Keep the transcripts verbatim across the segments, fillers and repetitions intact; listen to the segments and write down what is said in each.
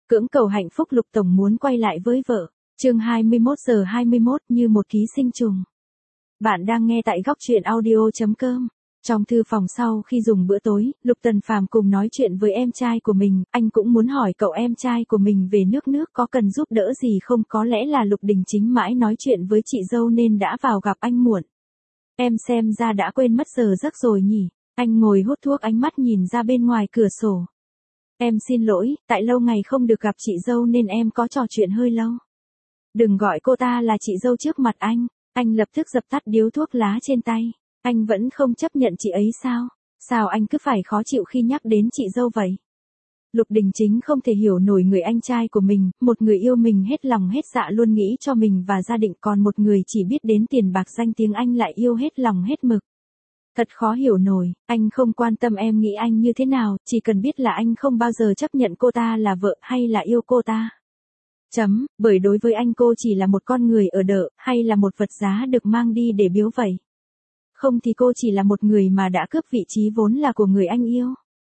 Cưỡng cầu hạnh phúc Lục Tổng muốn quay lại với vợ. Chương hai mươi mốt giờ hai mươi mốt như một ký sinh trùng. Bạn đang nghe tại góc truyện audio chấm com. Trong thư phòng sau khi dùng bữa tối, Lục Tần Phàm cùng nói chuyện với em trai của mình, anh cũng muốn hỏi cậu em trai của mình về nước nước có cần giúp đỡ gì không, có lẽ là Lục Đình Chính mãi nói chuyện với chị dâu nên đã vào gặp anh muộn. Em xem ra đã quên mất giờ giấc rồi nhỉ, anh ngồi hút thuốc ánh mắt nhìn ra bên ngoài cửa sổ. Em xin lỗi, tại lâu ngày không được gặp chị dâu nên em có trò chuyện hơi lâu. Đừng gọi cô ta là chị dâu trước mặt anh, anh lập tức dập tắt điếu thuốc lá trên tay. Anh vẫn không chấp nhận chị ấy sao? Sao anh cứ phải khó chịu khi nhắc đến chị dâu vậy? Lục Đình Chính không thể hiểu nổi người anh trai của mình, một người yêu mình hết lòng hết dạ luôn nghĩ cho mình và gia đình, còn một người chỉ biết đến tiền bạc danh tiếng anh lại yêu hết lòng hết mực. Thật khó hiểu nổi, anh không quan tâm em nghĩ anh như thế nào, chỉ cần biết là anh không bao giờ chấp nhận cô ta là vợ hay là yêu cô ta. Chấm, bởi đối với anh cô chỉ là một con người ở đợ, hay là một vật giá được mang đi để biếu vậy. Không thì cô chỉ là một người mà đã cướp vị trí vốn là của người anh yêu.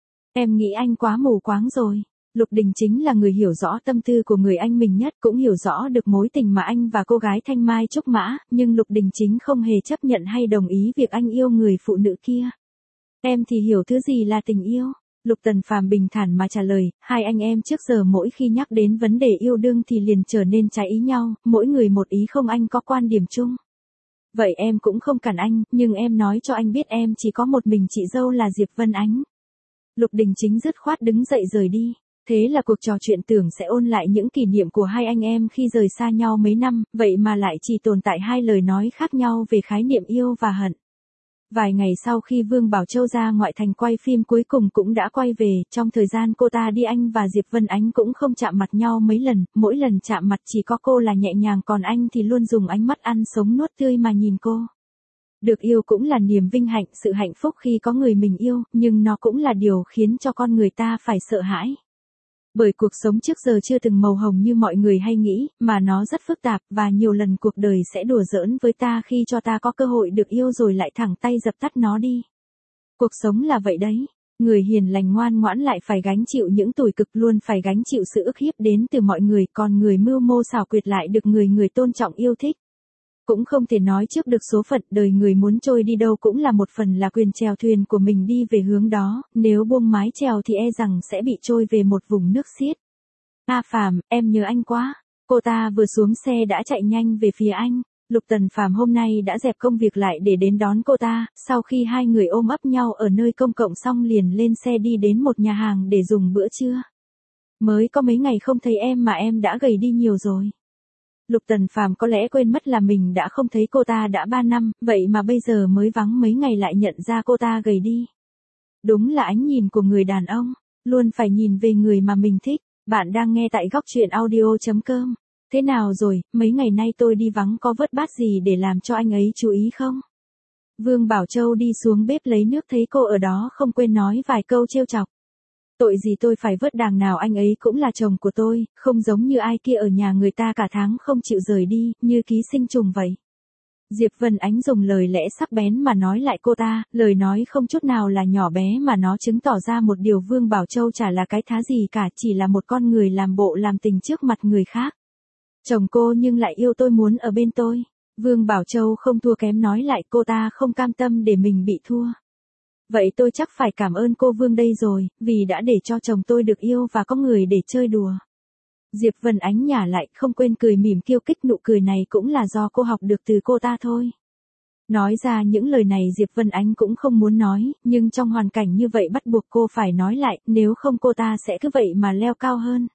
Em nghĩ anh quá mù quáng rồi. Lục Đình Chính là người hiểu rõ tâm tư của người anh mình nhất, cũng hiểu rõ được mối tình mà anh và cô gái Thanh Mai Trúc Mã, nhưng Lục Đình Chính không hề chấp nhận hay đồng ý việc anh yêu người phụ nữ kia. Em thì hiểu thứ gì là tình yêu. Lục Tần Phàm bình thản mà trả lời, hai anh em trước giờ mỗi khi nhắc đến vấn đề yêu đương thì liền trở nên trái ý nhau, mỗi người một ý không anh có quan điểm chung. Vậy em cũng không cản anh, nhưng em nói cho anh biết em chỉ có một mình chị dâu là Diệp Vân Ánh. Lục Đình Chính dứt khoát đứng dậy rời đi. Thế là cuộc trò chuyện tưởng sẽ ôn lại những kỷ niệm của hai anh em khi rời xa nhau mấy năm, vậy mà lại chỉ tồn tại hai lời nói khác nhau về khái niệm yêu và hận. Vài ngày sau khi Vương Bảo Châu ra ngoại thành quay phim cuối cùng cũng đã quay về, trong thời gian cô ta đi anh và Diệp Vân Ánh cũng không chạm mặt nhau mấy lần, mỗi lần chạm mặt chỉ có cô là nhẹ nhàng còn anh thì luôn dùng ánh mắt ăn sống nuốt tươi mà nhìn cô. Được yêu cũng là niềm vinh hạnh, sự hạnh phúc khi có người mình yêu, nhưng nó cũng là điều khiến cho con người ta phải sợ hãi. Bởi cuộc sống trước giờ chưa từng màu hồng như mọi người hay nghĩ, mà nó rất phức tạp và nhiều lần cuộc đời sẽ đùa giỡn với ta khi cho ta có cơ hội được yêu rồi lại thẳng tay dập tắt nó đi. Cuộc sống là vậy đấy, người hiền lành ngoan ngoãn lại phải gánh chịu những tủi cực, luôn phải gánh chịu sự ức hiếp đến từ mọi người, còn người mưu mô xảo quyệt lại được người người tôn trọng yêu thích. Cũng không thể nói trước được số phận, đời người muốn trôi đi đâu cũng là một phần là quyền chèo thuyền của mình đi về hướng đó, nếu buông mái chèo thì e rằng sẽ bị trôi về một vùng nước xiết. A Phàm, em nhớ anh quá. Cô ta vừa xuống xe đã chạy nhanh về phía anh. Lục Tần Phàm hôm nay đã dẹp công việc lại để đến đón cô ta, sau khi hai người ôm ấp nhau ở nơi công cộng xong liền lên xe đi đến một nhà hàng để dùng bữa trưa. Mới có mấy ngày không thấy em mà em đã gầy đi nhiều rồi. Lục Tần Phàm có lẽ quên mất là mình đã không thấy cô ta đã ba năm, vậy mà bây giờ mới vắng mấy ngày lại nhận ra cô ta gầy đi. Đúng là ánh nhìn của người đàn ông, luôn phải nhìn về người mà mình thích. Bạn đang nghe tại góc truyện audio chấm com. Thế nào rồi, mấy ngày nay tôi đi vắng có vớt bát gì để làm cho anh ấy chú ý không? Vương Bảo Châu đi xuống bếp lấy nước thấy cô ở đó không quên nói vài câu trêu chọc. Tội gì tôi phải vớt, đàng nào anh ấy cũng là chồng của tôi, không giống như ai kia ở nhà người ta cả tháng không chịu rời đi, như ký sinh trùng vậy. Diệp Vân Ánh dùng lời lẽ sắc bén mà nói lại cô ta, lời nói không chút nào là nhỏ bé mà nó chứng tỏ ra một điều, Vương Bảo Châu chả là cái thá gì cả, chỉ là một con người làm bộ làm tình trước mặt người khác. Chồng cô nhưng lại yêu tôi, muốn ở bên tôi. Vương Bảo Châu không thua kém nói lại, cô ta không cam tâm để mình bị thua. Vậy tôi chắc phải cảm ơn cô Vương đây rồi, vì đã để cho chồng tôi được yêu và có người để chơi đùa. Diệp Vân Ánh nhả lại, không quên cười mỉm khiêu khích, nụ cười này cũng là do cô học được từ cô ta thôi. Nói ra những lời này Diệp Vân Ánh cũng không muốn nói, nhưng trong hoàn cảnh như vậy bắt buộc cô phải nói lại, nếu không cô ta sẽ cứ vậy mà leo cao hơn.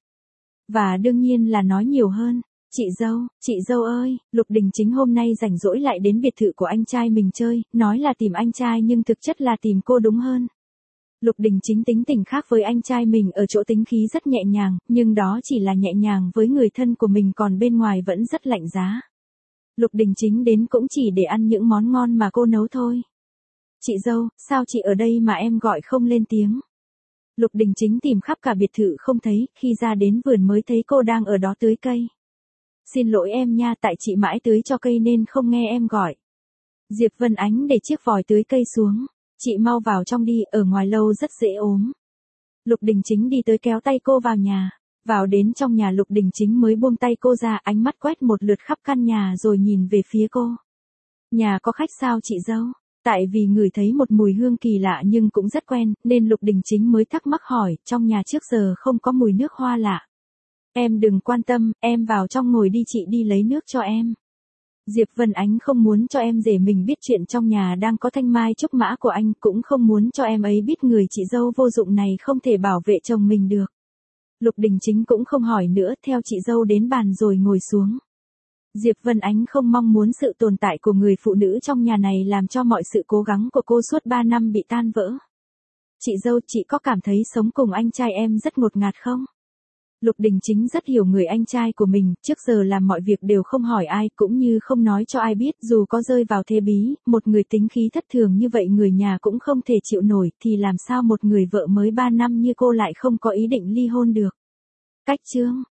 Và đương nhiên là nói nhiều hơn. Chị dâu, chị dâu ơi, Lục Đình Chính hôm nay rảnh rỗi lại đến biệt thự của anh trai mình chơi, nói là tìm anh trai nhưng thực chất là tìm cô đúng hơn. Lục Đình Chính tính tình khác với anh trai mình ở chỗ tính khí rất nhẹ nhàng, nhưng đó chỉ là nhẹ nhàng với người thân của mình, còn bên ngoài vẫn rất lạnh giá. Lục Đình Chính đến cũng chỉ để ăn những món ngon mà cô nấu thôi. Chị dâu, sao chị ở đây mà em gọi không lên tiếng? Lục Đình Chính tìm khắp cả biệt thự không thấy, khi ra đến vườn mới thấy cô đang ở đó tưới cây. Xin lỗi em nha, tại chị mãi tưới cho cây nên không nghe em gọi. Diệp Vân Ánh để chiếc vòi tưới cây xuống. Chị mau vào trong đi, ở ngoài lâu rất dễ ốm. Lục Đình Chính đi tới kéo tay cô vào nhà. Vào đến trong nhà Lục Đình Chính mới buông tay cô ra, ánh mắt quét một lượt khắp căn nhà rồi nhìn về phía cô. Nhà có khách sao chị dâu? Tại vì ngửi thấy một mùi hương kỳ lạ nhưng cũng rất quen, nên Lục Đình Chính mới thắc mắc hỏi, trong nhà trước giờ không có mùi nước hoa lạ. Em đừng quan tâm, em vào trong ngồi đi, chị đi lấy nước cho em. Diệp Vân Ánh không muốn cho em rể mình biết chuyện trong nhà đang có thanh mai trúc mã của anh, cũng không muốn cho em ấy biết người chị dâu vô dụng này không thể bảo vệ chồng mình được. Lục Đình Chính cũng không hỏi nữa, theo chị dâu đến bàn rồi ngồi xuống. Diệp Vân Ánh không mong muốn sự tồn tại của người phụ nữ trong nhà này làm cho mọi sự cố gắng của cô suốt ba năm bị tan vỡ. Chị dâu, chị có cảm thấy sống cùng anh trai em rất ngột ngạt không? Lục Đình Chính rất hiểu người anh trai của mình, trước giờ làm mọi việc đều không hỏi ai cũng như không nói cho ai biết, dù có rơi vào thế bí, một người tính khí thất thường như vậy người nhà cũng không thể chịu nổi, thì làm sao một người vợ mới ba năm như cô lại không có ý định ly hôn được. Cách chương